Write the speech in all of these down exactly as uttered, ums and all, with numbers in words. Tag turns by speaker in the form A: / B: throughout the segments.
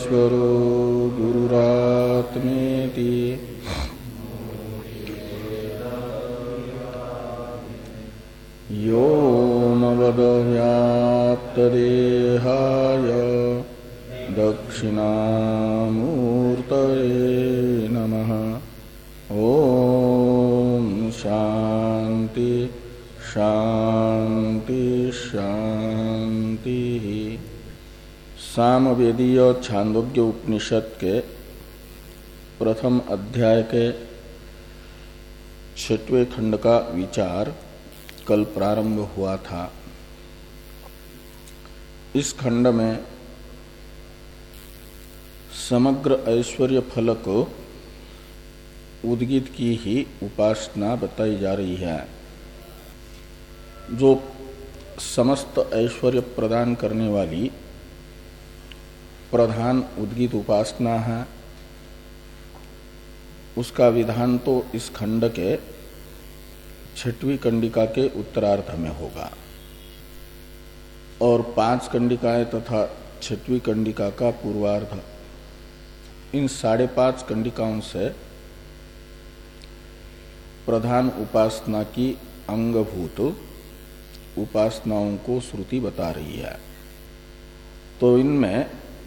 A: ईश्वरो गुरुरात्मेति व्योमवद्व्याप्तदेहाय दक्षिणामूर्तये नमः। ओम शांति शांति शांति। सामवेदीय छांदोग्य उपनिषद के प्रथम अध्याय के छठवें खंड का विचार कल प्रारंभ हुआ था। इस खंड में समग्र ऐश्वर्य फलक उद्गीत की ही उपासना बताई जा रही है, जो समस्त ऐश्वर्य प्रदान करने वाली प्रधान उद्गीत उपासना है। उसका विधान तो इस खंड के छठवीं कंडिका के उत्तरार्ध में होगा और पांच कंडिकाएं तथा छठवीं कंडिका का पूर्वार्ध, इन साढ़े पांच कंडिकाओं से प्रधान उपासना की अंगभूत उपासनाओं को श्रुति बता रही है। तो इनमें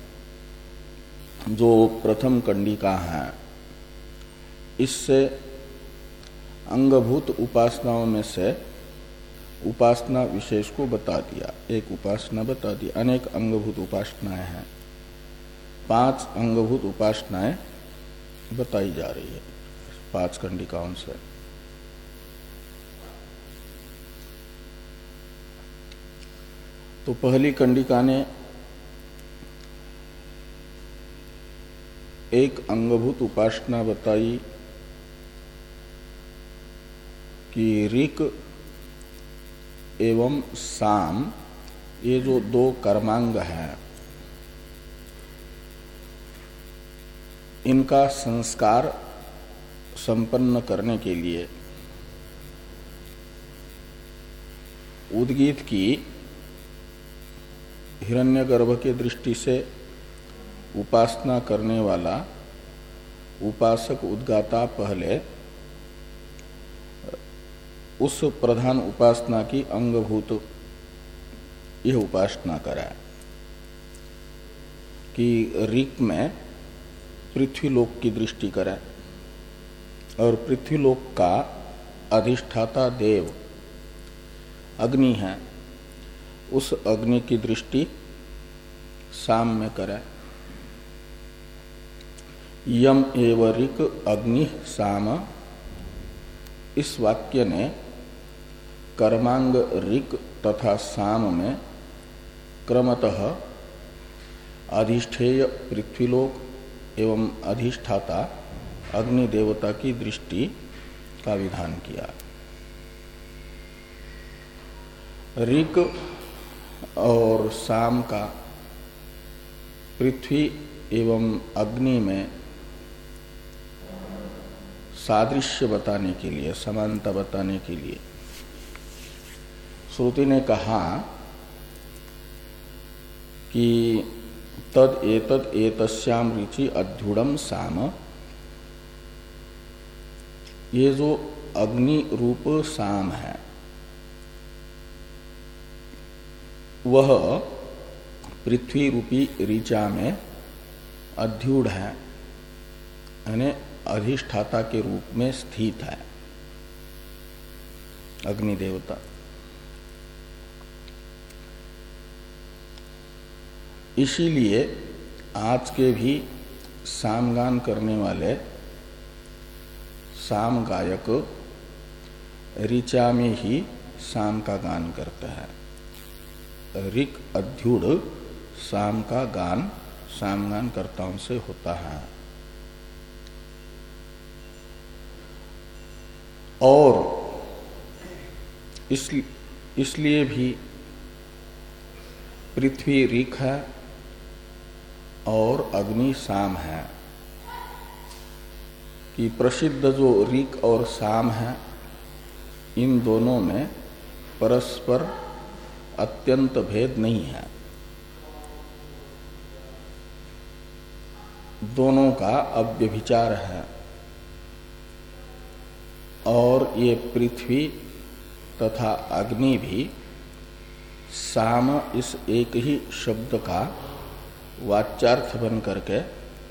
A: जो प्रथम कंडिका है, इससे अंगभूत उपासनाओं में से उपासना विशेष को बता दिया, एक उपासना बता दी। अनेक अंगभूत उपासनाएं हैं, पांच अंगभूत उपासनाएं बताई जा रही है पांच कंडिकाओं से। तो पहली कंडिका ने एक अंगभूत उपासना बताई कि ऋक् एवं साम, ये जो दो कर्मांग हैं, इनका संस्कार संपन्न करने के लिए उद्गीत की हिरण्यगर्भ के दृष्टि से उपासना करने वाला उपासक उद्गाता पहले उस प्रधान उपासना की अंगभूत यह उपासना कराए कि ऋक् में पृथ्वीलोक की दृष्टि कराए और पृथ्वीलोक का अधिष्ठाता देव अग्नि है, उस अग्नि की दृष्टि साम में कराए। यम एव ऋक् अग्नि साम, इस वाक्य ने कर्मांग ऋक् तथा साम में क्रमतः अधिष्ठेय पृथ्वीलोक एवं अधिष्ठाता अग्नि देवता की दृष्टि का विधान किया। ऋक् और साम का पृथ्वी एवं अग्नि में सादृश्य बताने के लिए, समानता बताने के लिए श्रुति ने कहा कि तद एतद एतस्याम ऋचि अध्युडम साम, ये जो अग्नि रूप साम है वह पृथ्वी रूपी ऋचा में अध्युड है, यानी अधिष्ठाता के रूप में स्थित है अग्नि देवता। इसीलिए आज के भी सामगान करने वाले साम गायक ऋचा में ही साम का गान करते हैं। ऋक् अध्युड साम का गान सामगान कर्ताओं से होता है। और इसलिए इसलिए भी पृथ्वी ऋक् है और अग्नि साम है कि प्रसिद्ध जो ऋक् और साम है, इन दोनों में परस्पर अत्यंत भेद नहीं है। दोनों का अव्यभिचार है और ये पृथ्वी तथा अग्नि भी साम इस एक ही शब्द का वाच्यार्थ बन करके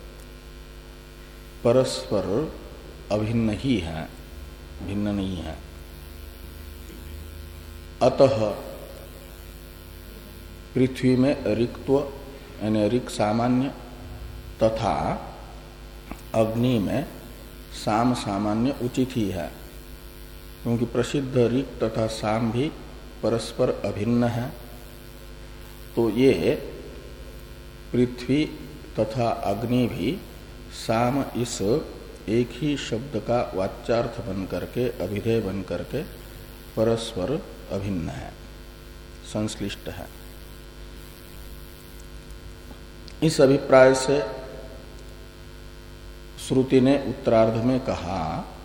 A: परस्पर अभिन्न ही है, भिन्न नहीं है। अतः पृथ्वी में ऋक्त्व यानी ऋक् सामान्य तथा अग्नि में साम सामान्य उचित ही है, क्योंकि प्रसिद्ध ऋक् तथा साम भी परस्पर अभिन्न है। तो ये पृथ्वी तथा अग्नि भी साम इस एक ही शब्द का वाच्यार्थ बन करके, अभिधेय बन करके परस्पर अभिन्न है, संश्लिष्ट है। इस अभिप्राय से श्रुति ने उत्तरार्ध में कहा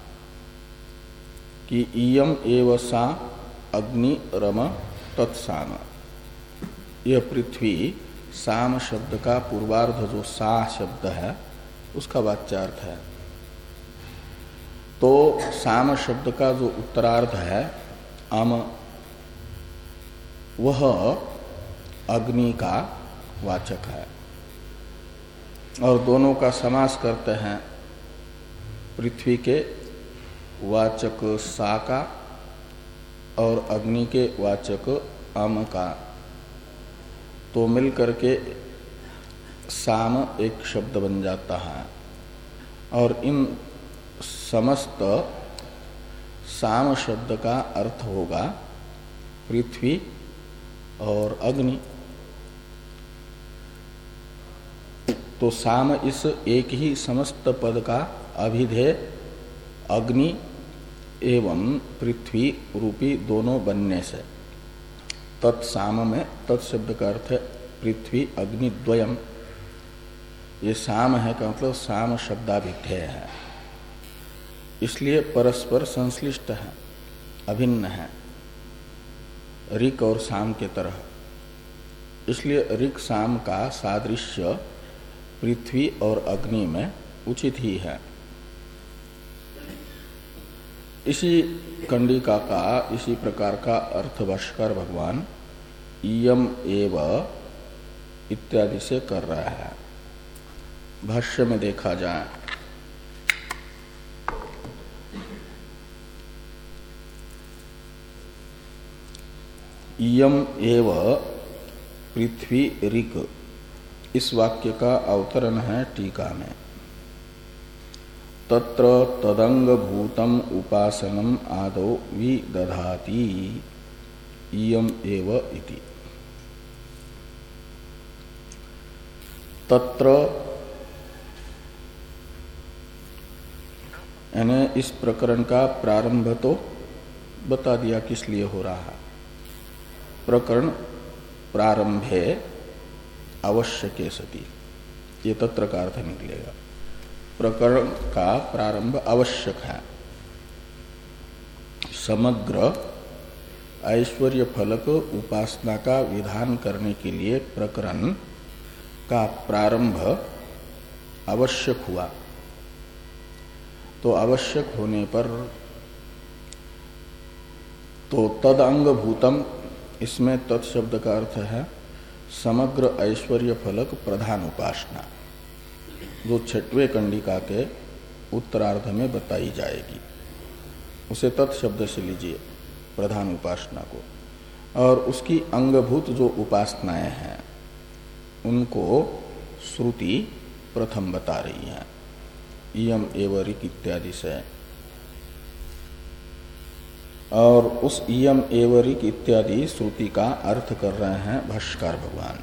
A: कि इयम एव सा अग्नि रम तत्साम। यह पृथ्वी साम शब्द का पूर्वार्ध जो सा शब्द है उसका वाच्यार्थ है। तो साम शब्द का जो उत्तरार्ध है अम, वह अग्नि का वाचक है और दोनों का समास करते हैं। पृथ्वी के वाचक सा का और अग्नि के वाचक अम का, तो मिलकर के साम एक शब्द बन जाता है और इन समस्त साम शब्द का अर्थ होगा पृथ्वी और अग्नि। तो साम इस एक ही समस्त पद का अभिधेय अग्नि एवं पृथ्वी रूपी दोनों बनने से तत्साम में तत्शब्द का अर्थ है पृथ्वी अग्नि द्वयम। ये साम है का मतलब साम शब्दाभिधेय है, इसलिए परस्पर संश्लिष्ट है, अभिन्न है, ऋक् और साम के तरह। इसलिए ऋक् साम का सादृश्य पृथ्वी और अग्नि में उचित ही है। इसी कंडिका का इसी प्रकार का अर्थ भाष्कर भगवान इयम एव इत्यादि से कर रहा है। भाष्य में देखा जाए इयम एव पृथ्वी ऋक्, इस वाक्य का अवतरण है टीका में। तत्र तदंग भूतम उपासनम आदौ विदधाति इयम एव इति। तत्र यानी इस प्रकरण का प्रारंभ तो बता दिया किस लिए हो रहा है। प्रकरण प्रारंभे आवश्यके सति, ये तत्र का अर्थ निकलेगा। प्रकरण का प्रारंभ आवश्यक है। समग्र ऐश्वर्य फलक उपासना का विधान करने के लिए प्रकरण का प्रारंभ आवश्यक हुआ। तो आवश्यक होने पर तो तद अंग भूतम, इसमें तत्शब्द का अर्थ है समग्र ऐश्वर्य फलक प्रधान उपासना, जो छठवें कंडिका के उत्तरार्ध में बताई जाएगी, उसे तत्शब्द से लीजिए प्रधान उपासना को। और उसकी अंगभूत जो उपासनाएं हैं उनको श्रुति प्रथम बता रही है इयम एव ऋक् इत्यादि से। और उस इयम एव ऋक् इत्यादि श्रुति का अर्थ कर रहे हैं भाष्यकार भगवान।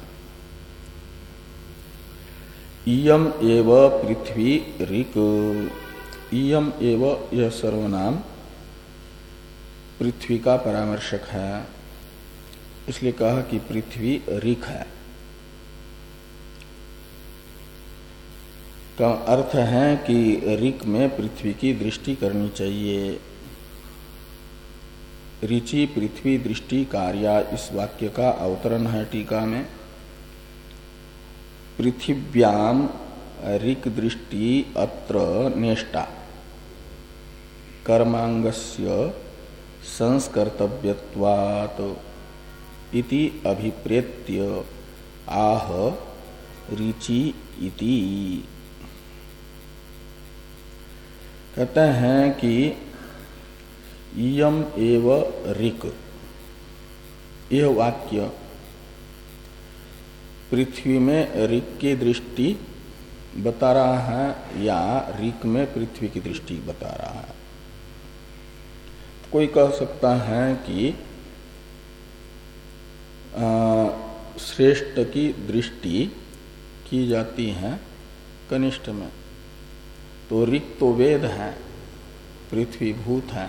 A: इयम एव पृथ्वी ऋक्, इयम एव यह सर्वनाम पृथ्वी का परामर्शक है, इसलिए कहा कि पृथ्वी ऋक् है। का अर्थ है कि ऋक् में पृथ्वी की दृष्टि करनी चाहिए। ऋचि पृथ्वी दृष्टि कार्या, इस वाक्य का अवतरण है टीका में। पृथिव्याम ऋक् दृष्टि अत्र नेष्टा कर्मांगस्य संस्कर्तव्यत्वात् इति अभिप्रेत्य आह ऋचि इति। कहते हैं कि इयम एव ऋक्, यह वाक्य पृथ्वी में ऋक् की दृष्टि बता रहा है या ऋक् में पृथ्वी की दृष्टि बता रहा है। कोई कह सकता है कि श्रेष्ठ की दृष्टि की जाती है कनिष्ठ में, तो ऋक् तो वेद है, पृथ्वी भूत है,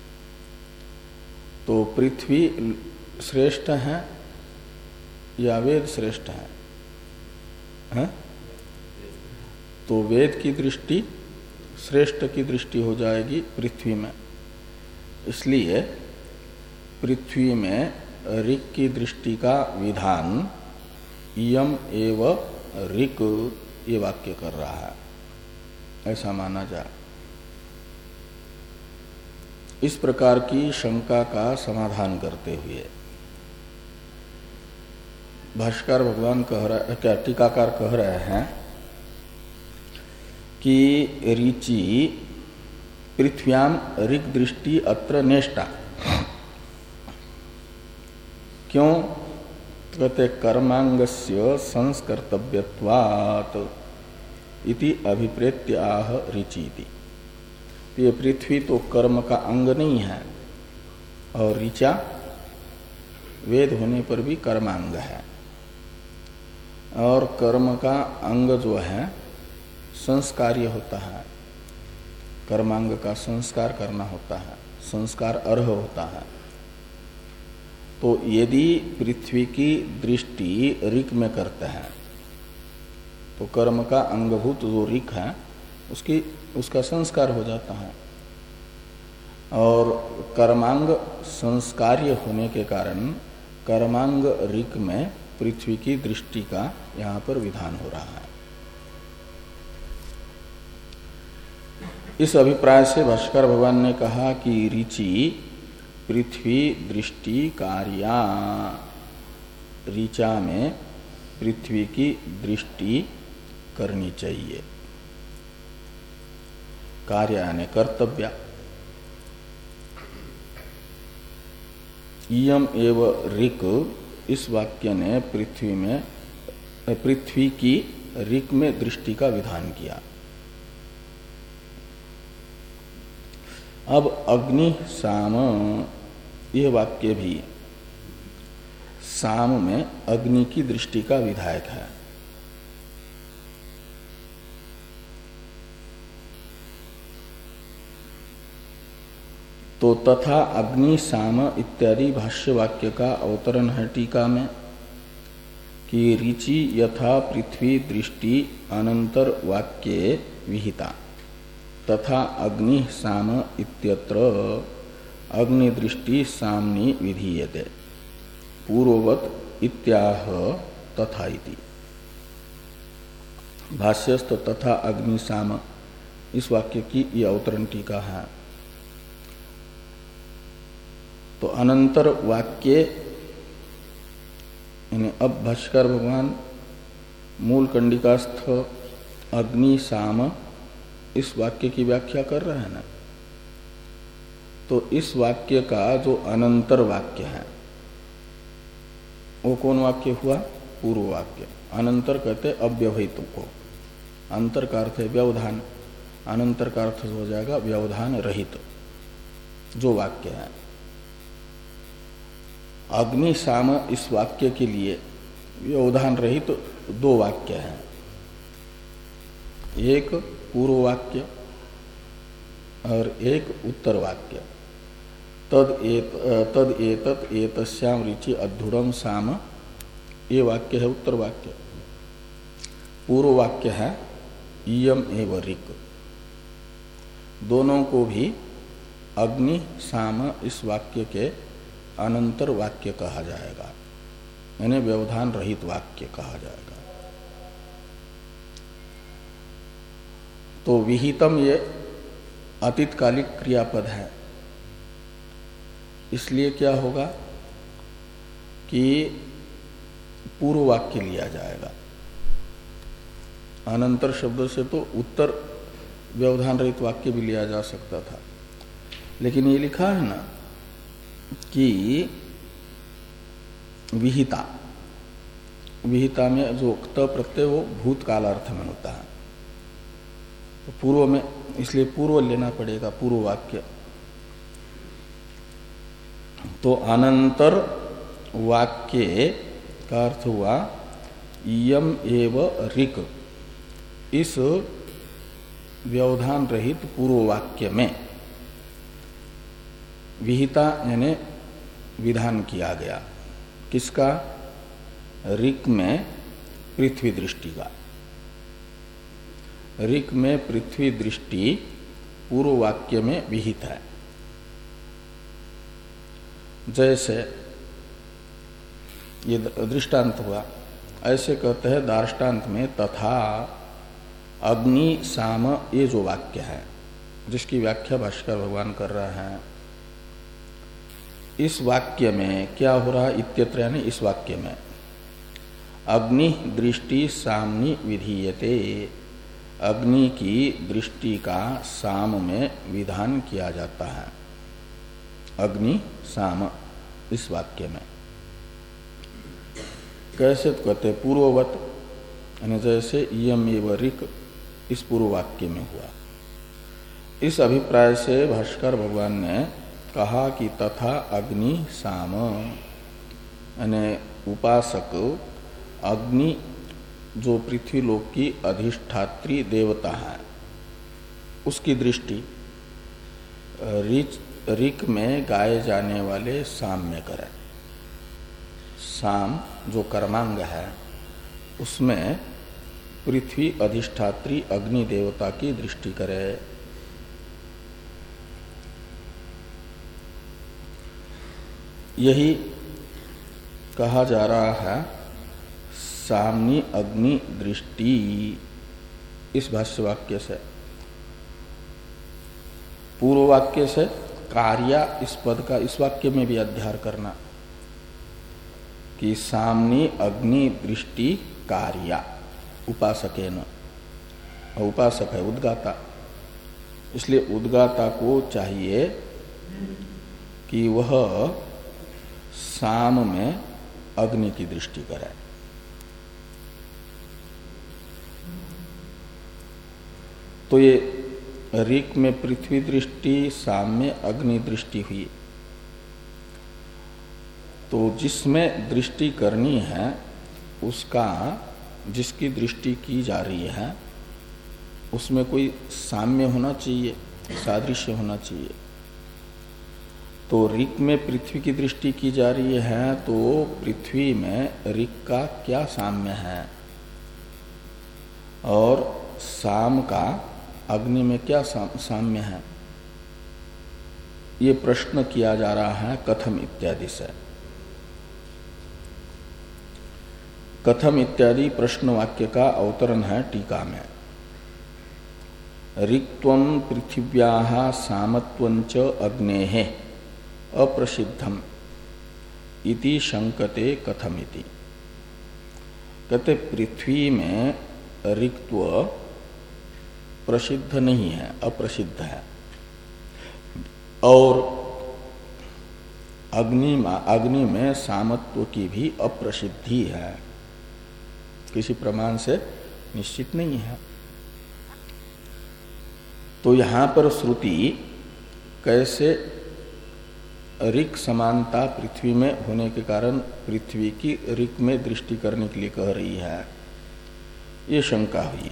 A: तो पृथ्वी श्रेष्ठ है या वेद श्रेष्ठ है, है? तो वेद की दृष्टि श्रेष्ठ की दृष्टि हो जाएगी पृथ्वी में। इसलिए पृथ्वी में ऋक् की दृष्टि का विधान इयम एव ऋक् ये वाक्य कर रहा है, ऐसा माना जाए। इस प्रकार की शंका का समाधान करते हुए भाष्यकार भगवान कह रहे क्या टीकाकार कह रहे हैं कि ऋचि पृथ्व्याम ऋक् दृष्टि अत्र नेष्टा। क्यों? कहते कर्मांगस्य संस्कर्तव्यत्वात् इति अभिप्रेत्य आह ऋचि। ये पृथ्वी तो कर्म का अंग नहीं है और ऋचा वेद होने पर भी कर्मांग है, और कर्म का अंग जो है संस्कार्य होता है, कर्मांग का संस्कार करना होता है, संस्कार अर्ह होता है। तो यदि पृथ्वी की दृष्टि ऋक् में करते हैं तो कर्म का अंगभूत जो ऋक् है उसकी उसका संस्कार हो जाता है, और कर्मांग संस्कार्य होने के कारण कर्मांग ऋक् में पृथ्वी की दृष्टि का यहाँ पर विधान हो रहा है। इस अभिप्राय से भाष्कर भगवान ने कहा कि ऋचि पृथ्वी दृष्टि कार्या, ऋचा में पृथ्वी की दृष्टि करनी चाहिए, कार्य यानी कर्तव्य। इयम एव ऋक्, इस वाक्य ने पृथ्वी में पृथ्वी की ऋक् में दृष्टि का विधान किया। अब अग्नि साम, यह वाक्य भी साम में अग्नि की दृष्टि का विधायक है। तो तथा अग्नि साम इत्यादि भाष्य वाक्य का अवतरण है टीका में कि ऋचि यथा पृथ्वी दृष्टि अनंतर वाक्ये विहिता तथा अग्नि साम इत्यत्र अग्नि दृष्टि सामनी विधीयते पूर्ववत इत्याह तथा इति। भाष्यस्थ तथा अग्नि साम, इस वाक्य की यह अवतरण टीका है। तो अनंतर वाक्य यानी अब भाष्कर भगवान मूल कंडिकास्थ अग्नि साम इस वाक्य की व्याख्या कर रहे हैं ना, तो इस वाक्य का जो अनंतर वाक्य है वो कौन वाक्य हुआ? पूर्व वाक्य। अनंतर कहते अव्यवहित को, अंतर का अर्थ है व्यवधान, अनंतर का अर्थ हो जाएगा व्यवधान रहित जो वाक्य है। अग्नि साम इस वाक्य के लिए व्यवधान रहित तो दो वाक्य हैं, एक पूर्व वाक्य और एक उत्तर वाक्य। तद एत तद एतत एतस्याम ऋचि अद्धुरम साम, ये वाक्य है उत्तर वाक्य। पूर्व वाक्य है इयम एव ऋक्। दोनों को भी अग्नि साम इस वाक्य के अनंतर वाक्य कहा जाएगा, यानी व्यवधान रहित वाक्य कहा जाएगा। तो विहितम ये अतीतकालिक क्रियापद है, इसलिए क्या होगा कि पूर्व वाक्य लिया जाएगा। अनंतर शब्द से तो उत्तर व्यवधान रहित वाक्य भी लिया जा सकता था, लेकिन ये लिखा है ना कि विहिता, विहिता में जो क्त प्रत्यय वो भूतकाल अर्थ में होता है, तो पूर्व में, इसलिए पूर्व लेना पड़ेगा, पूर्व वाक्य। तो अनंतर वाक्य का अर्थ हुआ इयम एव ऋक्, इस व्यवधान रहित पूर्व वाक्य में विहिता यानी विधान किया गया। किसका? ऋक् में पृथ्वी दृष्टि का। ऋक् में पृथ्वी दृष्टि पूर्व वाक्य में विहित है। जैसे ये दृष्टांत हुआ, ऐसे कहते हैं दार्ष्टान्त में तथा अग्नि साम, ये जो वाक्य है जिसकी व्याख्या भाष्कर भगवान कर रहे हैं, इस वाक्य में क्या हो रहा है? इत्यत्र यानी इस वाक्य में अग्नि दृष्टि सामनी विधीयते, अग्नि की दृष्टि का साम में विधान किया जाता है। अग्नि साम इस वाक्य में कैसे तो कहते पूर्ववत, यानी जैसे इयम एव ऋक् इस पूर्व वाक्य में हुआ। इस अभिप्राय से भाष्कर भगवान ने कहा कि तथा अग्नि साम, यानी उपासक अग्नि जो पृथ्वी लोक की अधिष्ठात्री देवता है उसकी दृष्टि ऋक् में गाए जाने वाले साम में करे। साम जो कर्मांग है उसमें पृथ्वी अधिष्ठात्री अग्नि देवता की दृष्टि करे। यही कहा जा रहा है सामनी अग्नि दृष्टि इस भाष्य वाक्य से। पूर्व वाक्य से कार्या इस पद का इस वाक्य में भी अध्यार करना कि सामनी अग्नि दृष्टि कार्या उपासकेन, उपासक है उद्गाता, इसलिए उद्गाता को चाहिए कि वह साम में अग्नि की दृष्टि करे। तो ये ऋक् में पृथ्वी दृष्टि, साम में अग्नि दृष्टि हुई। तो जिसमें दृष्टि करनी है उसका, जिसकी दृष्टि की जा रही है उसमें कोई साम्य होना चाहिए, सादृश्य होना चाहिए। तो ऋक् में पृथ्वी की दृष्टि की जा रही है, तो पृथ्वी में ऋक् का क्या साम्य है और साम का अग्नि में क्या साम्य है, ये प्रश्न किया जा रहा है कथम इत्यादि से। कथम इत्यादि प्रश्न वाक्य का अवतरण है टीका में। ऋक्त्वं पृथिव्याः सामत्वंच अग्नेः अप्रसिद्धम इति शंकते कथमिति। कहते पृथ्वी में ऋक्त्व प्रसिद्ध नहीं है, अप्रसिद्ध है, और अग्नि अग्नि में सामत्व की भी अप्रसिद्धि है, किसी प्रमाण से निश्चित नहीं है। तो यहां पर श्रुति कैसे ऋक् समानता पृथ्वी में होने के कारण पृथ्वी की ऋक् में दृष्टि करने के लिए कह रही है, ये शंका हुई।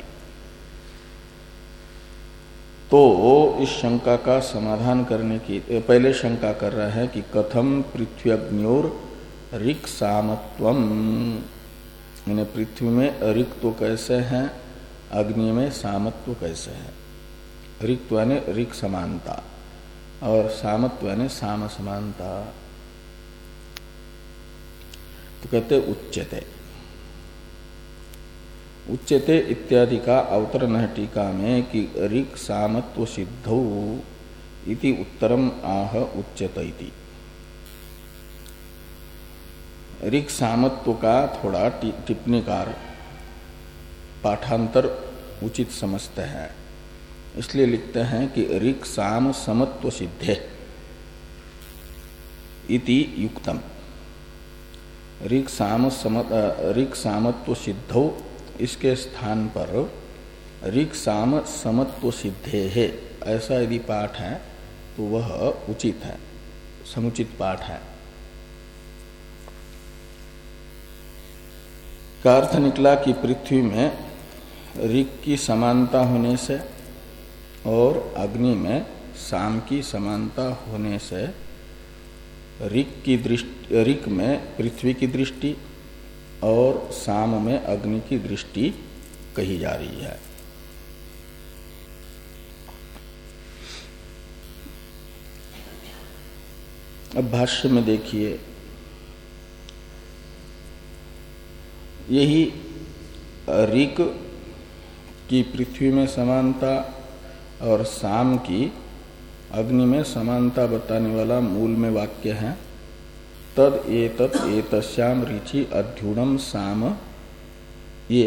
A: तो इस शंका का समाधान करने की पहले शंका कर रहा है कि कथम पृथ्व्यग्न्योर ऋक् सामत्वम, यानी पृथ्वी में ऋक् तो कैसे हैं, अग्नि में सामत्व कैसे है। ऋक् यानी ऋक् समानता और सामत्व यानी साम समानता। तो कहते उच्यते, उच्यते इत्यादि का अवतरण टीका में कि ऋक् सामत्व सिद्धौ इति उत्तरम आह उच्यत इति। ऋक् सामत्व का थोड़ा टिप्पणीकार पाठांतर उचित समझते हैं, इसलिए लिखते हैं कि ऋक् साम समत्व सिद्धे इति युक्तम। ऋक् साम ऋक् सामत्व सिद्धौ इसके स्थान पर ऋक् साम समत्व सिद्धे है ऐसा यदि पाठ है तो वह उचित है, समुचित पाठ है। का अर्थ निकला कि पृथ्वी में ऋक् की समानता होने से और अग्नि में साम की समानता होने से ऋक् की दृष्टि ऋक् में पृथ्वी की दृष्टि और साम में अग्नि की दृष्टि कही जा रही है। अब भाष्य में देखिए, यही ऋक् की पृथ्वी में समानता और साम की अग्नि में समानता बताने वाला मूल में वाक्य है, तद एतत् एतस्याम ऋचि अध्युणम साम। ये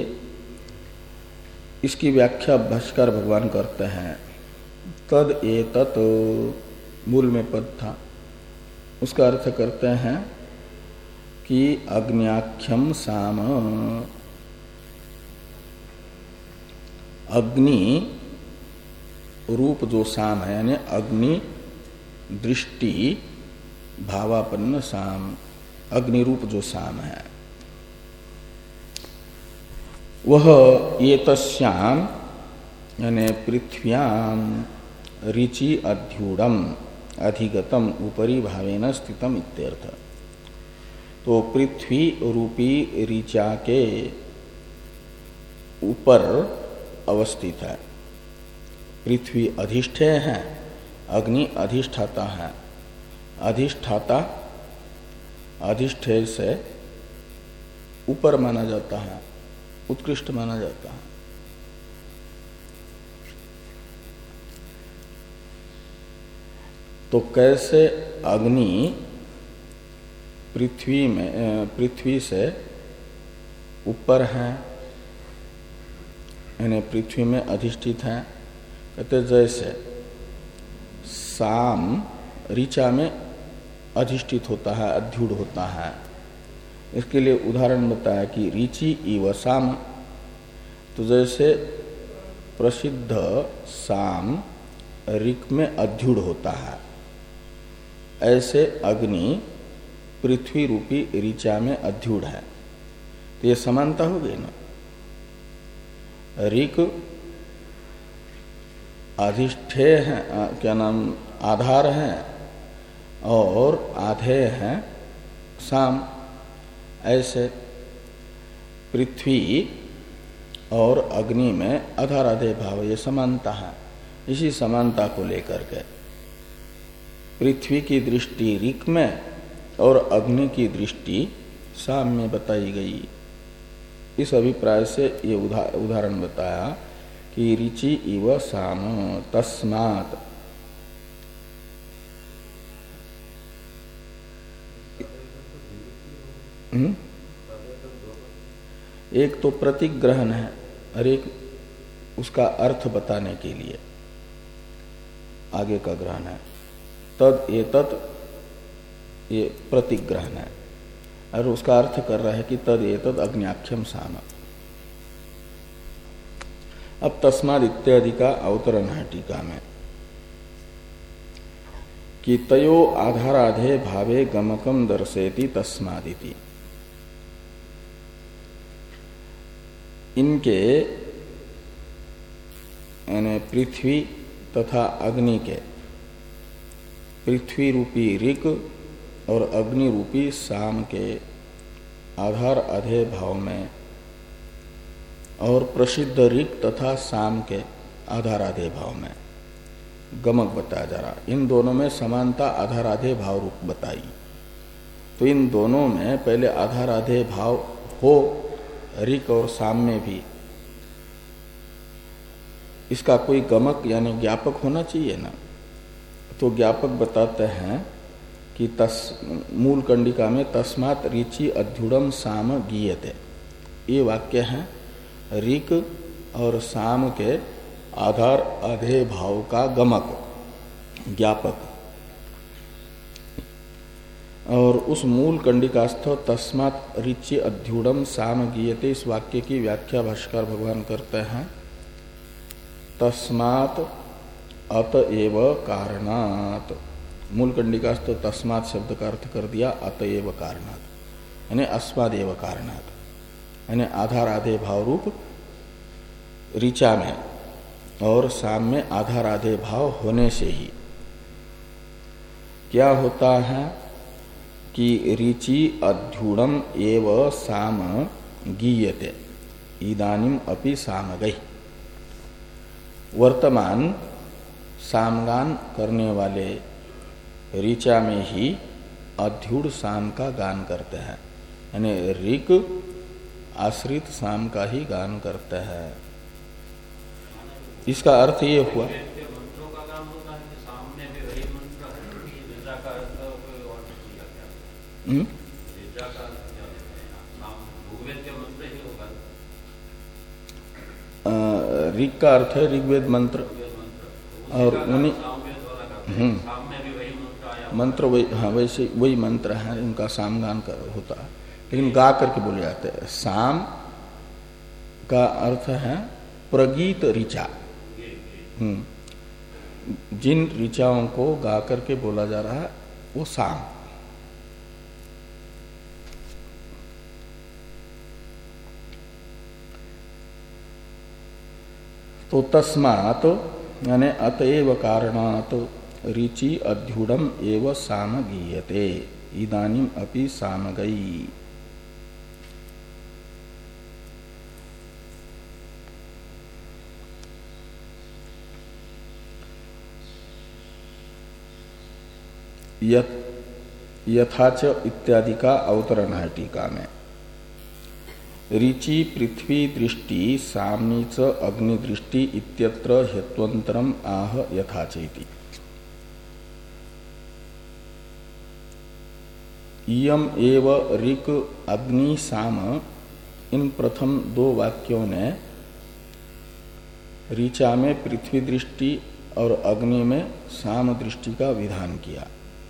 A: इसकी व्याख्या भाष्यकार भगवान करते हैं। तद एतत् मूल में पद था, उसका अर्थ करते हैं कि अग्न्याख्यम साम, अग्नि रूप जो साम है, यानी अग्नि दृष्टि भावापन्न साम, अग्नि रूप जो साम है वह ये तस्याम यानी पृथ्व्याम ऋचि अध्युडम अधिगतम उपरि भावेन स्थितम इत्यर्थ। तो पृथ्वी रूपी ऋचा के ऊपर अवस्थित है। पृथ्वी अधिष्ठेय है, अग्नि अधिष्ठाता है। अधिष्ठाता अधिष्ठेय से ऊपर माना जाता है, उत्कृष्ट माना जाता है। तो कैसे अग्नि पृथ्वी में पृथ्वी से ऊपर है, यानी पृथ्वी में अधिष्ठित है, कहते जैसे साम ऋचा में अधिष्ठित होता है, अध्युड होता है। इसके लिए उदाहरण बताया कि ऋचि इव साम। तो जैसे प्रसिद्ध साम ऋक् में अध्युड होता है, ऐसे अग्नि पृथ्वी रूपी ऋचा में अध्युड है। तो ये समानता हो गई ना। ऋक् अधिष्ठेय है, क्या नाम, आधार है, और आधेय है साम। ऐसे पृथ्वी और अग्नि में आधार आधेय भाव, ये समानता है। इसी समानता को लेकर के पृथ्वी की दृष्टि ऋक् में और अग्नि की दृष्टि साम में बताई गई। इस अभिप्राय से ये उदाहरण बताया कि ऋचि इव साम तस्मात्। हम्म? एक तो प्रतिग्रहण है और एक उसका अर्थ बताने के लिए आगे का ग्रहण है। तद एतत् ये प्रतिग्रहण है और उसका अर्थ कर रहा है कि तद एतत् अग्न्याख्यम साम। अब तस्माद् इत्यादि का अवतरण है टीका में कि तयो आधाराधे भावे गमकम दर्शेति तस्मादिति। इनके यानी पृथ्वी तथा अग्नि के, पृथ्वी रूपी ऋक् और अग्नि रूपी साम के आधार अधेय भाव में और प्रसिद्ध ऋक् तथा साम के आधार अधेय भाव में गमक बताया जा रहा। इन दोनों में समानता आधार अधेय भाव रूप बताई। तो इन दोनों में पहले आधार अधेय भाव हो ऋक् और साम में भी, इसका कोई गमक यानी ज्ञापक होना चाहिए ना। तो ज्ञापक बताते हैं कि तस मूल कंडिका में तस्मात् ऋचि अध्युडम साम गीयते, ये वाक्य है ऋक और साम के आधार आधेय भाव का गमक ज्ञापक। और उस मूल कंडिकास्थ तस्मात् ऋचि अध्युडम साम गीयते, इस वाक्य की व्याख्या भाष्यकार भगवान करते हैं तस्मात् अतएव कारणात्। मूल कंडिकास्थ तस्मात् शब्द का अर्थ कर दिया अतएव कारणात्, यानी अस्मादेव कारणात्, यानी आधार आधे भाव रूप ऋचा में और साम में आधार आधे भाव होने से ही क्या होता है कि ऋचि अध्युडम एव साम गीयते इदानीम अपि सामगई। वर्तमान सामगान करने वाले ऋचा में ही अध्युड साम का गान करते हैं, यानी ऋक आश्रित साम का ही गान करते हैं। इसका अर्थ ये हुआ हम्म ऋग का अर्थ है ऋग्वेद मंत्र, और उन्हीं हम्म मंत्र वही, हाँ वैसे वही मंत्र है, उनका सामगान कर होता है, लेकिन गा करके बोले जाते हैं। साम का अर्थ है प्रगीत ऋचा, हम्म जिन ऋचाओं को गा करके बोला जा रहा है वो साम। तो तस्मात् यानी अतएव कारणात् ऋचि अध्युडम एव साम गीयते इदानीम अपि सामगई। यथाच इत्यादि का अवतरण है टीका में। ऋचि पृथ्वी दृष्टि सामनीच अग्नि दृष्टि इत्यत्र हेत्वंतरम आह यथाचैति। इयम एव ऋक अग्नि साम, इन प्रथम दो वाक्यों ने ऋचा में पृथ्वी दृष्टि और अग्नि में साम दृष्टि का विधान किया।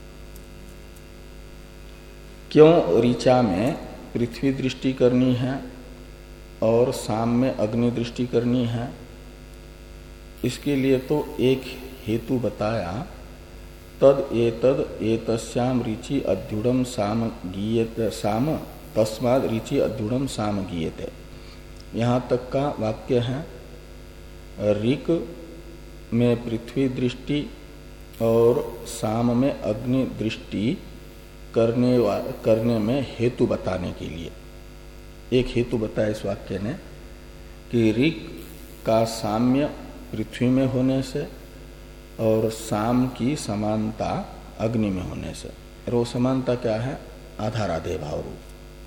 A: क्यों ऋचा में पृथ्वी दृष्टि करनी है और साम में अग्नि दृष्टि करनी है? इसके लिए तो एक हेतु बताया, तद एतद एतस्याम ऋचि अध्युडम साम गीयते साम तस्माद् ऋचि अध्युडम साम गीयते। यहाँ तक का वाक्य है ऋक में पृथ्वी दृष्टि और साम में अग्नि दृष्टि करने करने में हेतु बताने के लिए एक हेतु बताया इस वाक्य ने कि ऋक का साम्य पृथ्वी में होने से और साम की समानता अग्नि में होने से। और वो समानता क्या है? आधाराधेय भाव रूप।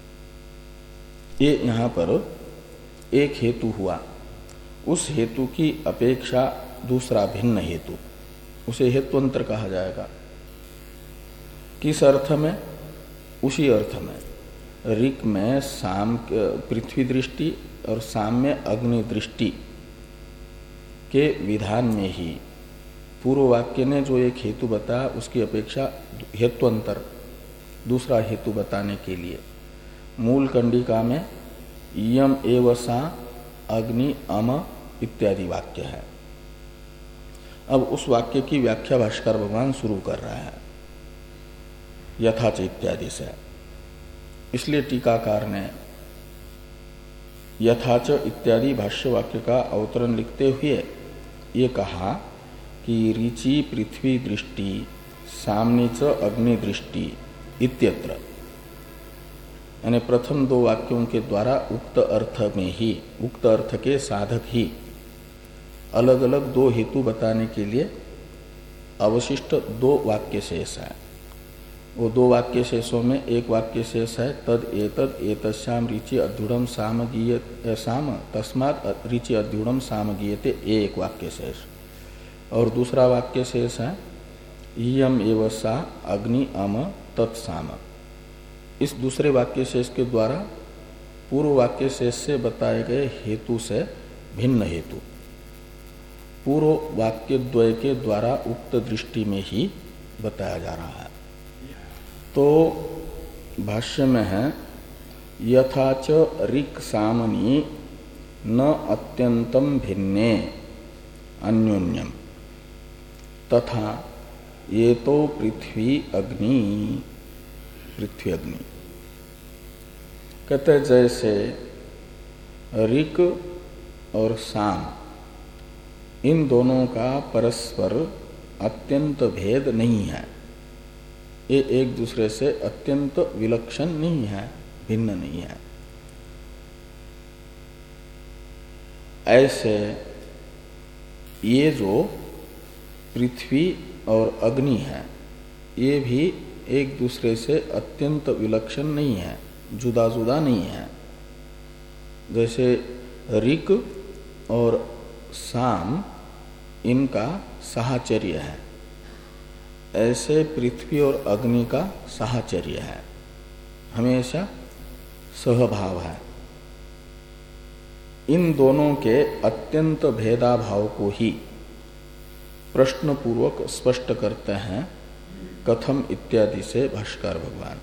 A: ये यहाँ पर एक हेतु हुआ, उस हेतु की अपेक्षा दूसरा भिन्न हेतु, उसे हेतुअंतर कहा जाएगा। किस अर्थ में? उसी अर्थ में ऋक में साम पृथ्वी दृष्टि और साम में अग्नि दृष्टि के विधान में ही पूर्व वाक्य ने जो एक हेतु बताया उसकी अपेक्षा हेतुअंतर दूसरा हेतु बताने के लिए मूल कंडिका में यम एव सा अग्नि अम इत्यादि वाक्य है। अब उस वाक्य की व्याख्या भाष्कर भगवान शुरू कर रहा है यथाच इत्यादि से। इसलिए टीकाकार ने यथाच इत्यादि भाष्य वाक्य का अवतरण लिखते हुए ये कहा कि ऋचि पृथ्वी दृष्टि सामनीच अग्नि दृष्टि इत्यत्र, यानी प्रथम दो वाक्यों के द्वारा उक्त अर्थ में ही उक्त अर्थ के साधक ही अलग अलग दो हेतु बताने के लिए अवशिष्ट दो वाक्य शेष है। वो दो वाक्य शेषों में एक वाक्य शेष है तद एतद एतस्याम ऋचि अध्युढ़म सामगीय साम तस्मात् ऋचि अध्युढ़म सामगीयते, एक वाक्य शेष। और दूसरा वाक्य शेष है इयम एव सा अग्नि अम तत्साम। इस दूसरे वाक्य शेष के द्वारा पूर्व वाक्य शेष से बताए गए हेतु से भिन्न हेतु पूर्व वाक्य द्वय के द्वारा उक्त दृष्टि में ही बताया जा रहा है। तो भाष्य में है यथा च ऋक् सामनी न अत्यंतम भिन्ने अन्योन्यम तथा ये तो पृथ्वी अग्नि पृथ्वी अग्नि। कहते जैसे ऋक् और साम इन दोनों का परस्पर अत्यंत भेद नहीं है, ये एक दूसरे से अत्यंत विलक्षण नहीं है, भिन्न नहीं है। ऐसे ये जो पृथ्वी और अग्नि है ये भी एक दूसरे से अत्यंत विलक्षण नहीं है, जुदा जुदा नहीं है। जैसे ऋक् और साम इनका साहचर्य है, ऐसे पृथ्वी और अग्नि का साहचर्य है, हमेशा सहभाव है। इन दोनों के अत्यंत भेदाभाव को ही प्रश्न पूर्वक स्पष्ट करते हैं कथम इत्यादि से भाष्कर भगवान।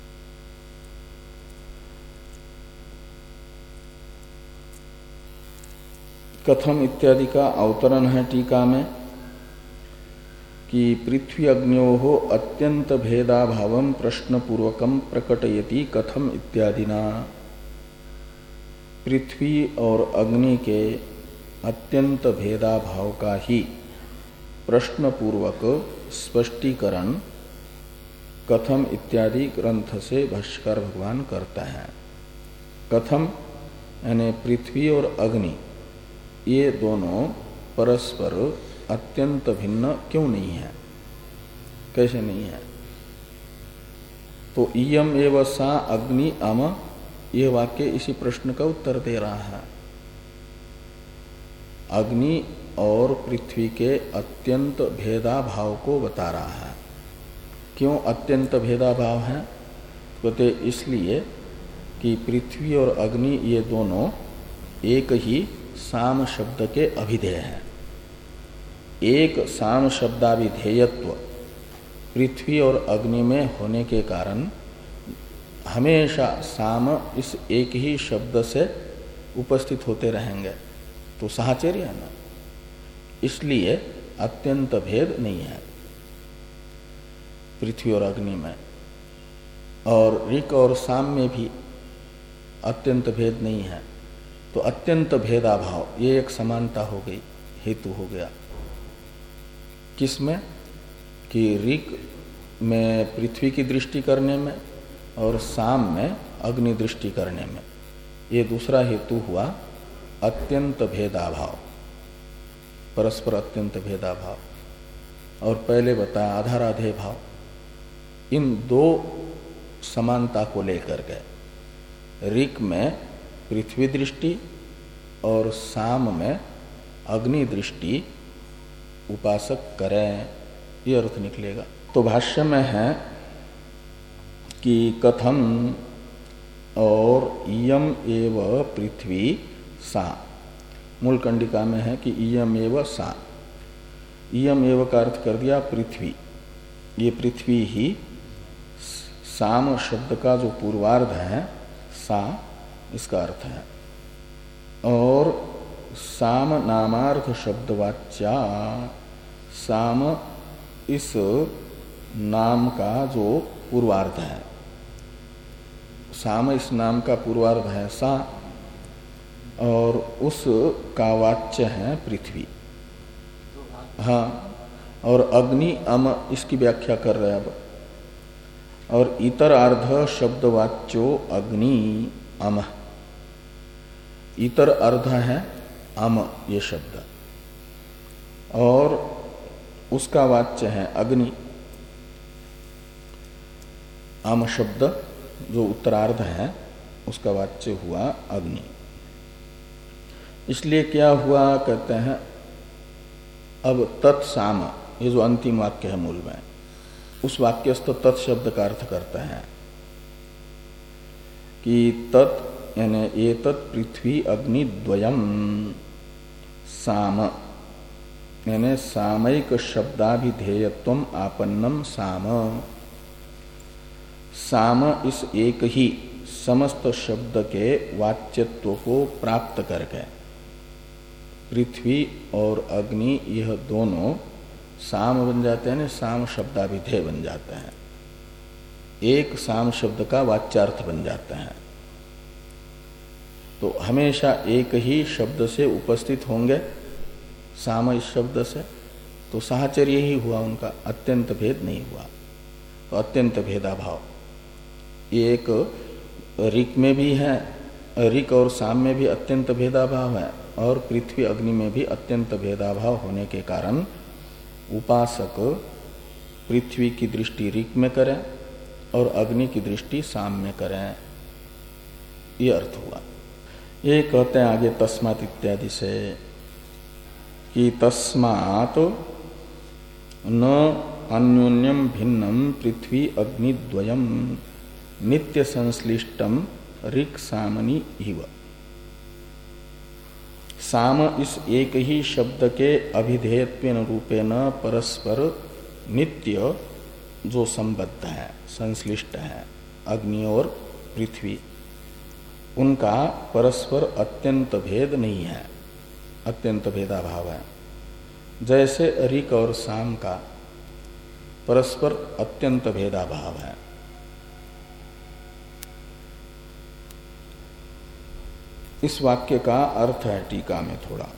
A: कथम इत्यादि का अवतरण है टीका में कि पृथ्वी अग्न्यो अत्यंत भेदाभावम प्रश्न पूर्वकम प्रकटयति कथम इत्यादिना। पृथ्वी और अग्नि के अत्यंत भेदाभाव का ही प्रश्न पूर्वक स्पष्टीकरण कथम इत्यादि ग्रंथ से भाष्यकार भगवान करता है। कथम यानी पृथ्वी और अग्नि ये दोनों परस्पर अत्यंत भिन्न क्यों नहीं है, कैसे नहीं है? तो इयम एव सा अग्नि अम, ये वाक्य इसी प्रश्न का उत्तर दे रहा है। अग्नि और पृथ्वी के अत्यंत भेदाभाव को बता रहा है। क्यों अत्यंत भेदाभाव है? कहते इसलिए कि पृथ्वी और अग्नि ये दोनों एक ही साम शब्द के अभिधेय हैं। एक साम शब्दाभिधेयत्व पृथ्वी और अग्नि में होने के कारण हमेशा साम इस एक ही शब्द से उपस्थित होते रहेंगे, तो साहचर्य है ना, इसलिए अत्यंत भेद नहीं है पृथ्वी और अग्नि में। और ऋक् और साम में भी अत्यंत भेद नहीं है, तो अत्यंत भेदाभाव ये एक समानता हो गई, हेतु हो गया। किसमें? कि ऋक् में पृथ्वी की दृष्टि करने में और साम में अग्नि दृष्टि करने में, ये दूसरा हेतु हुआ अत्यंत भेदाभाव, परस्पर अत्यंत भेदाभाव। और पहले बताया आधाराधेय भाव। इन दो समानता को लेकर के ऋक् में पृथ्वी दृष्टि और साम में अग्नि दृष्टि उपासक करें, ये अर्थ निकलेगा। तो भाष्य में है कि कथम और इयम एव पृथ्वी सा, मूल कंडिका में है कि इयम एव सा। इयम एव का अर्थ कर दिया पृथ्वी, ये पृथ्वी ही साम शब्द का जो पूर्वार्ध है सा, इसका अर्थ है। और साम नामार्थ शब्दवाच्या, साम इस नाम का जो पूर्वार्ध है, साम इस नाम का पूर्वार्ध है सा, और उस का वाच्य है पृथ्वी। हाँ, और अग्नि अम इसकी व्याख्या कर रहे हैं अब। और इतर अर्ध शब्दवाच्यो अग्नि अम, इतर अर्ध है अम ये शब्द, और उसका वाच्य है अग्नि। आम शब्द जो उत्तरार्ध है उसका वाच्य हुआ अग्नि। इसलिए क्या हुआ कहते हैं, अब तत्साम ये जो अंतिम वाक्य है मूल में, उस वाक्यस्थ तत् शब्द का अर्थ करते हैं कि तत् यानी ये तत् पृथ्वी अग्नि द्वयम साम यानी सामयिक शब्दाभिधेयत्वम आपन्नम साम। साम इस एक ही समस्त शब्द के वाच्यत्व को प्राप्त करके पृथ्वी और अग्नि यह दोनों साम बन जाते हैं, साम शब्दाभिधेय बन जाते हैं, एक साम शब्द का वाच्यार्थ बन जाते हैं। तो हमेशा एक ही शब्द से उपस्थित होंगे साम इस शब्द से, तो साहचर्य ही हुआ उनका, अत्यंत भेद नहीं हुआ। तो अत्यंत भेदाभाव ये एक ऋक में भी है, ऋक और साम में भी अत्यंत भेदाभाव है, और पृथ्वी अग्नि में भी अत्यंत भेदाभाव होने के कारण उपासक पृथ्वी की दृष्टि ऋक में करें और अग्नि की दृष्टि साम में करें, ये अर्थ हुआ। ये कहते हैं आगे तस्मात् इत्यादि से कि तस्मात् न अन्योन्यम भिन्नम पृथ्वी अग्नि द्वयम नित्य संश्लिष्टम ऋक् सामनि इव। साम इस एक ही शब्द के अभिधेयत्वेन रूपेण परस्पर नित्य जो संबद्ध है, संश्लिष्ट है, अग्नि और पृथ्वी, उनका परस्पर अत्यंत भेद नहीं है, अत्यंत भेदाभाव है। जैसे ऋक और साम का परस्पर अत्यंत भेदाभाव है। इस वाक्य का अर्थ है टीका में थोड़ा,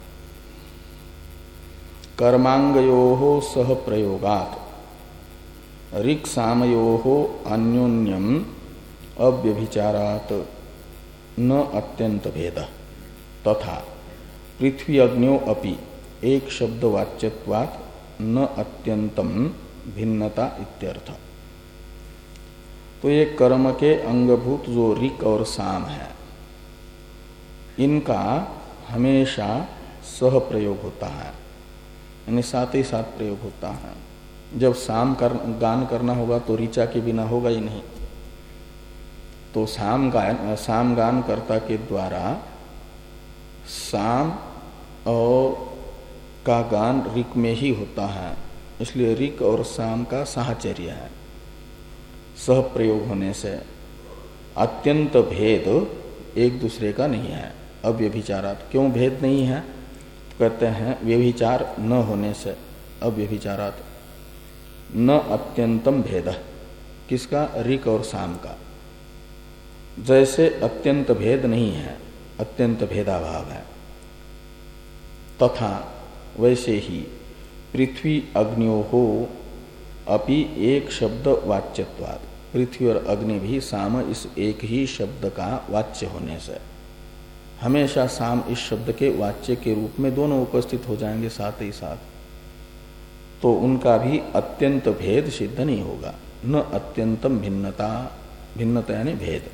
A: कर्मांगयोः सह प्रयोगात् ऋक् सामयोः अन्योन्यम अव्यभिचारात् न अत्यंत भेद तथा पृथ्वी अग्न्यो अपि एक शब्द वाच्यत्वात् न अत्यंतम भिन्नता इत्यर्थ। तो ये कर्म के अंगभूत जो ऋक् और साम है, इनका हमेशा सह प्रयोग होता है, यानी साथ ही साथ प्रयोग होता है। जब साम कर, गान करना होगा तो ऋचा के बिना होगा ही नहीं। तो साम गान साम गान कर्ता के द्वारा साम और का गान ऋक में ही होता है, इसलिए ऋक और साम का साहचर्य है। सह प्रयोग होने से अत्यंत भेद एक दूसरे का नहीं है। अव्यभिचारात, क्यों भेद नहीं है? कहते हैं व्यभिचार न होने से अव्यभिचारात न अत्यंतम भेद, किसका? ऋक और साम का। जैसे अत्यंत भेद नहीं है, अत्यंत भेदाभाव है, तथा वैसे ही पृथ्वी अग्नियो हो अपि एक शब्द वाच्यत्वात्, पृथ्वी और अग्नि भी साम इस एक ही शब्द का वाच्य होने से हमेशा साम इस शब्द के वाच्य के रूप में दोनों उपस्थित हो जाएंगे साथ ही साथ, तो उनका भी अत्यंत भेद सिद्ध नहीं होगा। न अत्यंतम भिन्नता, भिन्नता यानी भेद।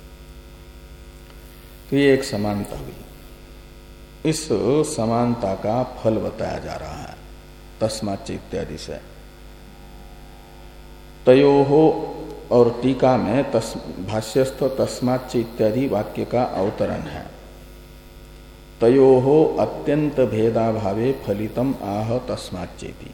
A: तो ये एक समानता हुई। इस समानता का फल बताया जा रहा है तस्माच्च इत्यादि से। तयोहो और टीका में तस्, भाष्यस्थ तस्माच्च इत्यादि वाक्य का अवतरण है। तयोहो अत्यंत भेदाभावे फलितम आह तस्माच्चेति।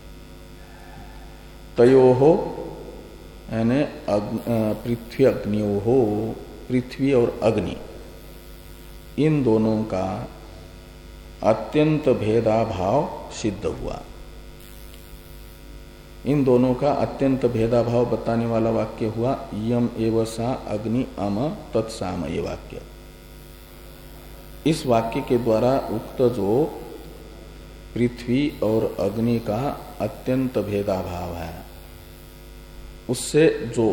A: तयोहो यानी पृथ्वी अग्नियोहो, पृथ्वी और अग्नि, इन दोनों का अत्यंत भेदाभाव सिद्ध हुआ। इन दोनों का अत्यंत भेदाभाव बताने वाला वाक्य हुआ यम एव सा अग्नि अम तत्साम, ये वाक्य। इस वाक्य के द्वारा उक्त जो पृथ्वी और अग्नि का अत्यंत भेदाभाव है, उससे जो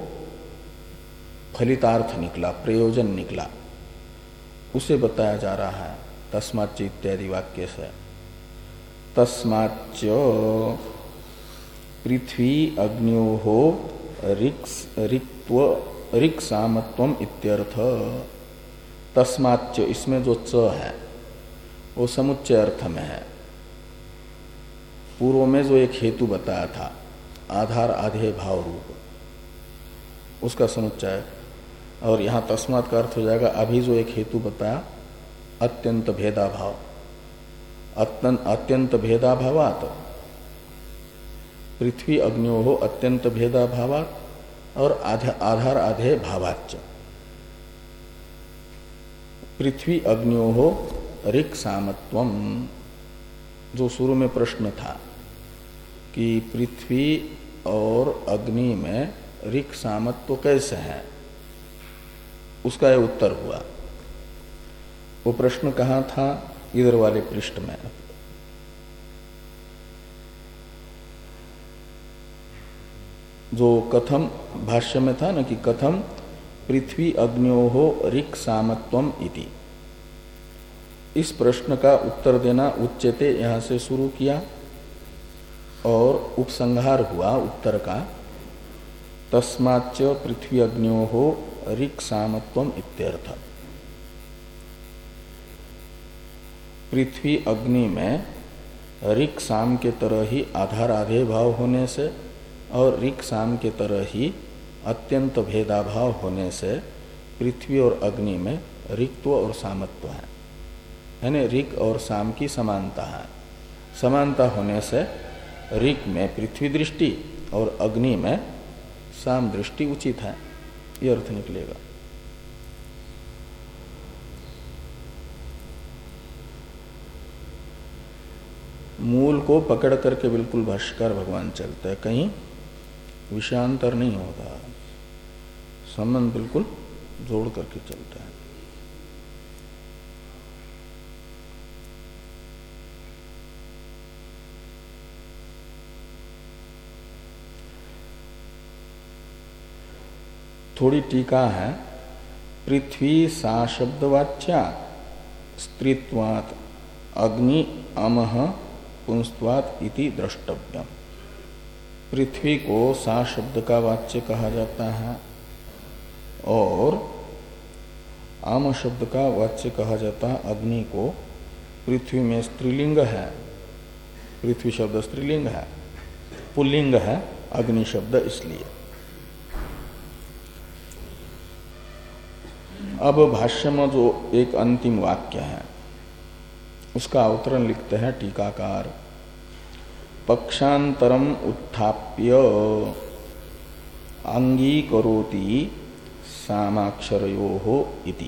A: फलितार्थ निकला, प्रयोजन निकला, उसे बताया जा रहा है तस्माच्च इत्यादि वाक्य से। तस्माच्च पृथ्वी अग्न्यो हो रिक्त्व रिक् सामत्वम इत्यर्थ। तस्माच्च इसमें जो च है वो समुच्चय अर्थ में है। पूर्व में जो एक हेतु बताया था आधार आधेय भाव रूप, उसका समुच्चय, और यहां तस्मात् का अर्थ हो जाएगा अभी जो एक हेतु बताया अत्यंत भेदा भाव। अत्यंत भेदा भावात पृथ्वी अग्नियो हो अत्यंत भेदा भावात और आधार आधेय भावाच्च। पृथ्वी अग्नियो हो रिक् सामत्वम, जो शुरू में प्रश्न था कि पृथ्वी और अग्नि में रिक् सामत्व कैसे है, उसका यह उत्तर हुआ। वो प्रश्न कहाँ था? इधर वाले पृष्ठ में। जो कथम भाष्य में था ना कि कथम पृथ्वी अग्नियो हो रिक् सामत्वम इति, इस प्रश्न का उत्तर देना उच्यते यहां से शुरू किया और उपसंहार हुआ उत्तर का तस्माच्च पृथ्वी अग्नियो हो रिक् सामत्वम इत्यर्थ। पृथ्वी अग्नि में रिक् साम के तरह ही आधार आधेय भाव होने से और रिक् साम के तरह ही अत्यंत भेदाभाव होने से पृथ्वी और अग्नि में रिक्त्व और सामत्व है, यानी रिक् और साम की समानता है। समानता होने से रिक् में पृथ्वी दृष्टि और अग्नि में साम दृष्टि उचित है, ये अर्थ निकलेगा। मूल को पकड़ करके बिल्कुल भाष्यकार भगवान चलते हैं, कहीं विषयांतर नहीं होता, संबंध बिल्कुल जोड़ करके चलता है। थोड़ी टीका है। पृथ्वी सा शब्दवाच्या स्त्रीत्वात् अग्नि अमह पुंस्त्वात् इति द्रष्टव्यम। पृथ्वी को सा शब्द का वाच्य कहा जाता है और आम शब्द का वाच्य कहा जाता है अग्नि को। पृथ्वी में स्त्रीलिंग है, पृथ्वी शब्द स्त्रीलिंग है, पुल्लिंग है अग्नि शब्द, इसलिए। अब भाष्य में जो एक अंतिम वाक्य है उसका अवतरण लिखते हैं टीकाकार। पक्षांतरम उत्थाप्य अंगीकरोति सामाक्षरयोः इति।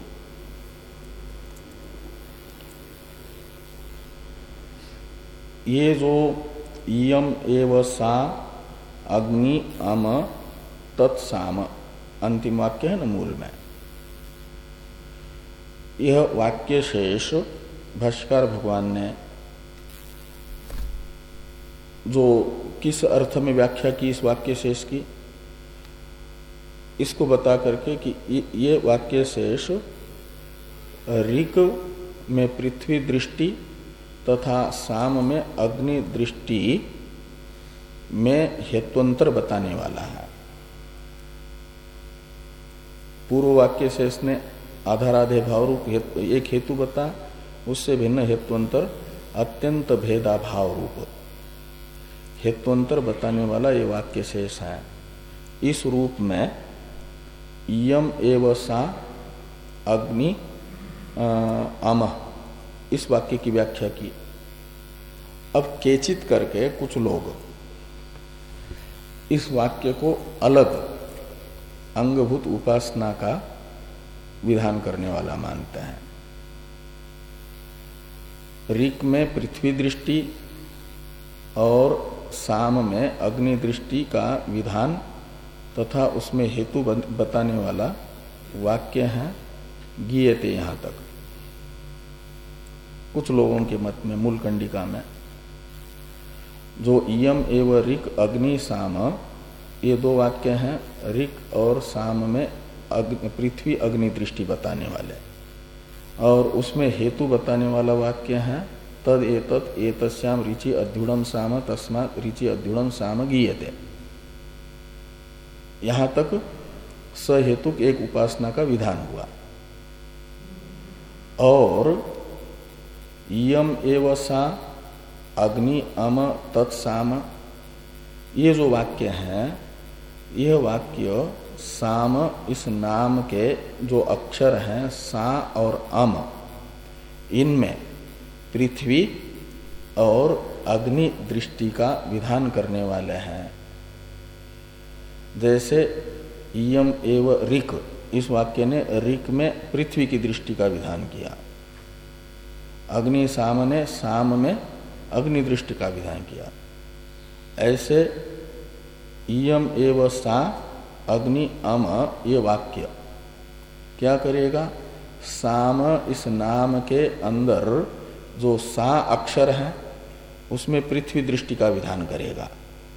A: ये जो इयम एव सा अग्नि अम तत्साम अंतिम वाक्य है न मूल में, यह वाक्य शेष भाष्यकार भगवान ने जो किस अर्थ में व्याख्या की इस वाक्य शेष की, इसको बता करके कि ये वाक्य शेष ऋक में पृथ्वी दृष्टि तथा साम में अग्नि दृष्टि में हेत्वंतर बताने वाला है। पूर्व वाक्य शेष ने आधाराधे भाव रूप एक हेतु बता, उससे भिन्न हेत्वंतर अत्यंत भेदा भाव रूप हेत्वंतर बताने वाला ये वाक्य शेष है। इस रूप में यम एव सा अग्नि अमः इस वाक्य की व्याख्या की। अब केचित करके कुछ लोग इस वाक्य को अलग अंगभूत उपासना का विधान करने वाला मानते हैं। ऋक में पृथ्वी दृष्टि और साम में अग्नि दृष्टि का विधान तथा उसमें हेतु बताने वाला वाक्य है गीयते। यहां तक कुछ लोगों के मत में मूल कंडिका में जो इयम एवं ऋक अग्नि साम, ये दो वाक्य हैं ऋक और साम में पृथ्वी अग्नि दृष्टि बताने वाले, और उसमें हेतु बताने वाला वाक्य है तद एतत् एतस्याम ऋचि अध्युणम साम तस्मात् ऋचि अध्युणम साम गीयते। यहां तक सहेतुक एक उपासना का विधान हुआ। और यम एव सा अग्नि अम तत्साम, ये जो वाक्य है, यह वाक्य साम इस नाम के जो अक्षर हैं सा और अम, इनमें पृथ्वी और अग्नि दृष्टि का विधान करने वाले हैं। जैसे यम एव ऋक, इस वाक्य ने ऋक में पृथ्वी की दृष्टि का विधान किया। अग्नि साम ने साम में अग्नि दृष्टि का विधान किया। ऐसे यम एव सा अग्नि अम, ये वाक्य क्या करेगा? साम इस नाम के अंदर जो सा अक्षर है उसमें पृथ्वी दृष्टि का विधान करेगा,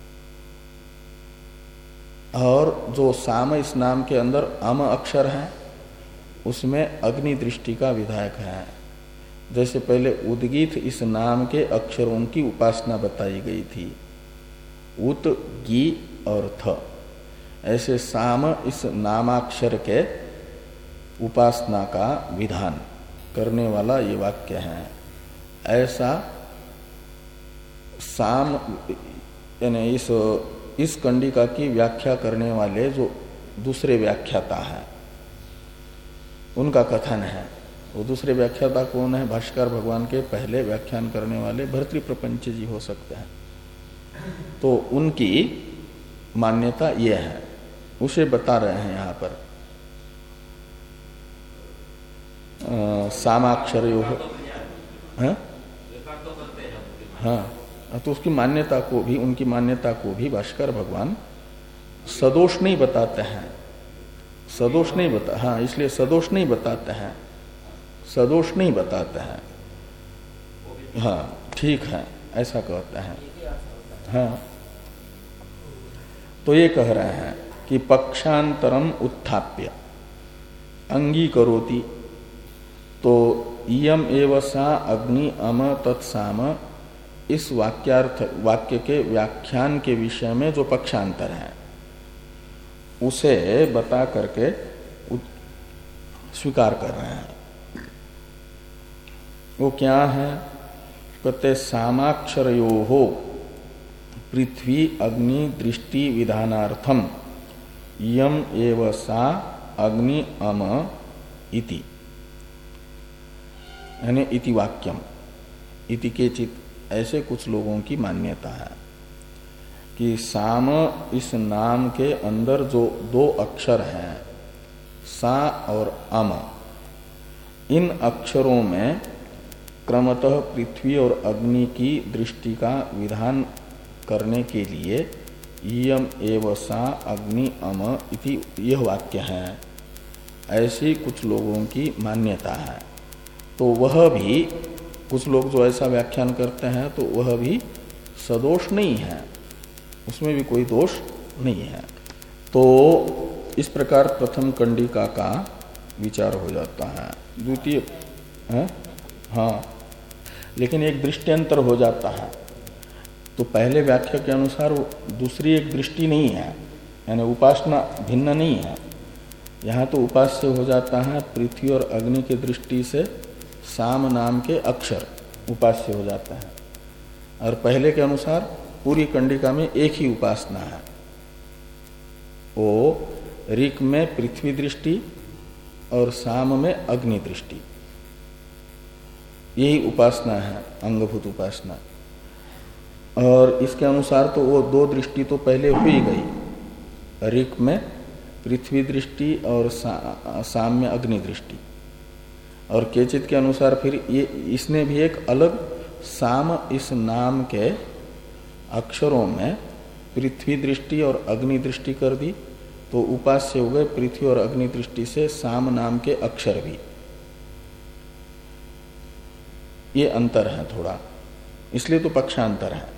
A: और जो साम इस नाम के अंदर अम अक्षर है उसमें अग्नि दृष्टि का विधायक है। जैसे पहले उद्गीत इस नाम के अक्षरों की उपासना बताई गई थी, उत गी और थ, ऐसे साम इस नामाक्षर के उपासना का विधान करने वाला ये वाक्य है। ऐसा साम यानी इस इस कंडिका की व्याख्या करने वाले जो दूसरे व्याख्याता हैं उनका कथन है। वो दूसरे व्याख्याता कौन है? भाष्यकार भगवान के पहले व्याख्यान करने वाले भर्तृप्रपंच जी हो सकते हैं। तो उनकी मान्यता ये है, उसे बता रहे हैं यहाँ पर। सामाक्षर योग है, हाँ, तो उसकी मान्यता को भी, उनकी मान्यता को भी भाष्कर भगवान सदोष नहीं बताते हैं, सदोष नहीं बता हाँ इसलिए सदोष नहीं बताते हैं, सदोष नहीं बताते हैं, हाँ ठीक है ऐसा कहते हैं। हाँ, तो ये कह रहे हैं कि पक्षांतरम उत्थाप्य अंगीकरोति, तो इयम एव सा अग्नि अम तत्साम, इस वाक्यार्थ वाक्य के व्याख्यान के विषय में जो पक्षांतर है उसे बता करके स्वीकार कर रहे हैं। वो क्या है? कहते सामाक्षरयोः पृथ्वी अग्नि दृष्टि विधानार्थम यम एव सा अग्नि अम इति, यानी इति वाक्यम, इति केचित, ऐसे कुछ लोगों की मान्यता है कि साम इस नाम के अंदर जो दो अक्षर हैं सा और अम, इन अक्षरों में क्रमतः पृथ्वी और अग्नि की दृष्टि का विधान करने के लिए यम एव सा अग्नि अम इति यह वाक्य है। ऐसी कुछ लोगों की मान्यता है। तो वह भी, कुछ लोग जो ऐसा व्याख्यान करते हैं तो वह भी सदोष नहीं है, उसमें भी कोई दोष नहीं है। तो इस प्रकार प्रथम कंडिका का विचार हो जाता है। द्वितीय है हाँ, लेकिन एक दृष्टियंतर हो जाता है। तो पहले व्याख्या के अनुसार दूसरी एक दृष्टि नहीं है, यानी उपासना भिन्न नहीं है। यहाँ तो उपास्य हो जाता है पृथ्वी और अग्नि की दृष्टि से साम नाम के अक्षर उपास्य हो जाता है, और पहले के अनुसार पूरी कंडिका में एक ही उपासना है। वो ऋक में पृथ्वी दृष्टि और साम में अग्नि दृष्टि, यही उपासना है, अंगभूत उपासना। और इसके अनुसार तो वो दो दृष्टि तो पहले हुई गई, ऋक में पृथ्वी दृष्टि और सा, साम में अग्नि दृष्टि। और केचित के अनुसार फिर ये इसने भी एक अलग साम इस नाम के अक्षरों में पृथ्वी दृष्टि और अग्नि दृष्टि कर दी, तो उपास्य हो गए पृथ्वी और अग्नि दृष्टि से साम नाम के अक्षर भी। ये अंतर है थोड़ा, इसलिए तो पक्षांतर है,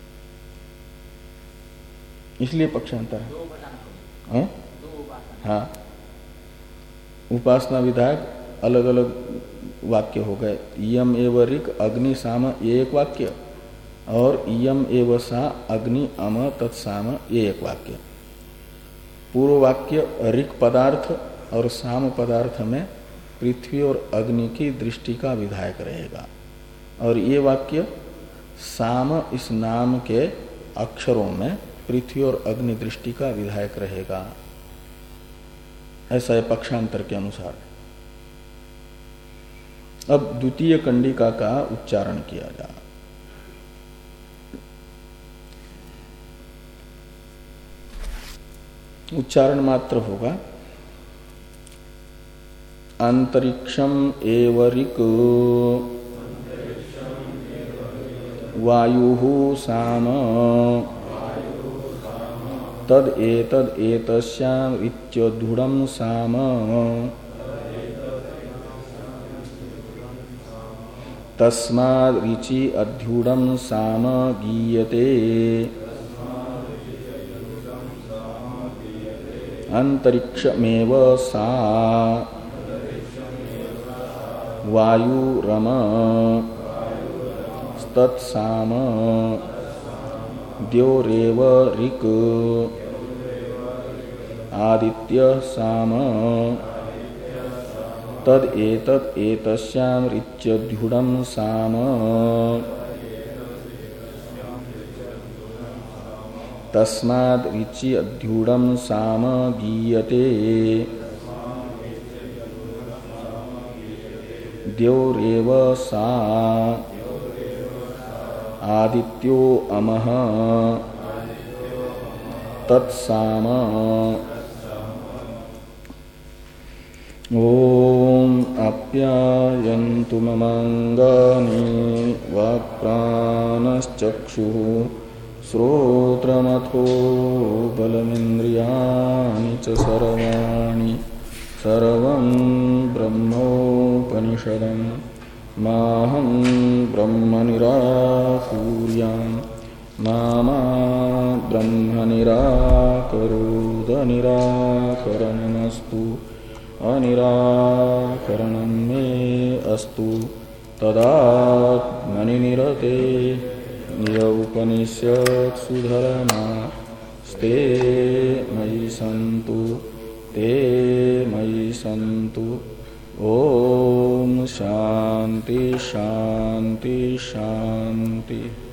A: इसलिए पक्षांतर है। हाँ, हाँ, उपासना विधायक अलग अलग वाक्य हो गए। यम एव ऋक अग्नि साम ये एक वाक्य, और यम एव सा अग्नि अम तत्साम ये एक वाक्य। पूर्व वाक्य ऋक् पदार्थ और साम पदार्थ में पृथ्वी और अग्नि की दृष्टि का विधायक रहेगा, और ये वाक्य साम इस नाम के अक्षरों में पृथ्वी और अग्नि दृष्टि का विधायक रहेगा। ऐसा है पक्षांतर के अनुसार। अब द्वितीय कंडिका का उच्चारण किया जा। उच्चारण मात्र होगा। अंतरिक्षम एवरिक वायु साम तद एतद एतस्याम इत्यधुडम साम तस्माद् ऋचि अध्युडम साम गीयते अंतरिक्षमेव सा वायुरम तत्साम द्योरेव ऋक् आदित्य साम तद एतत् एतस्याम ऋच्यध्युडम साम तस्माद् ऋचि अध्युडम साम गीयते द्योरेव सा आदित्यो अमः तत्साम। ओम आप्यायन्तु ममांगानि वाक्प्राणश्चक्षुः श्रोत्रमथो बलमिन्द्रियाणि च सर्वाणि सर्वं ब्रह्मोपनिषदं माहं ब्रह्म निराकुर्यां मा मा ब्रह्म निराकरोद निराकरणमस्तु अनिराकरणं मे अस्तु तदात्मनि निरते य उपनिषत्सु धर्मास्ते मयि सन्तु ते मयि सन्तु। ओम शांति शांति शांति।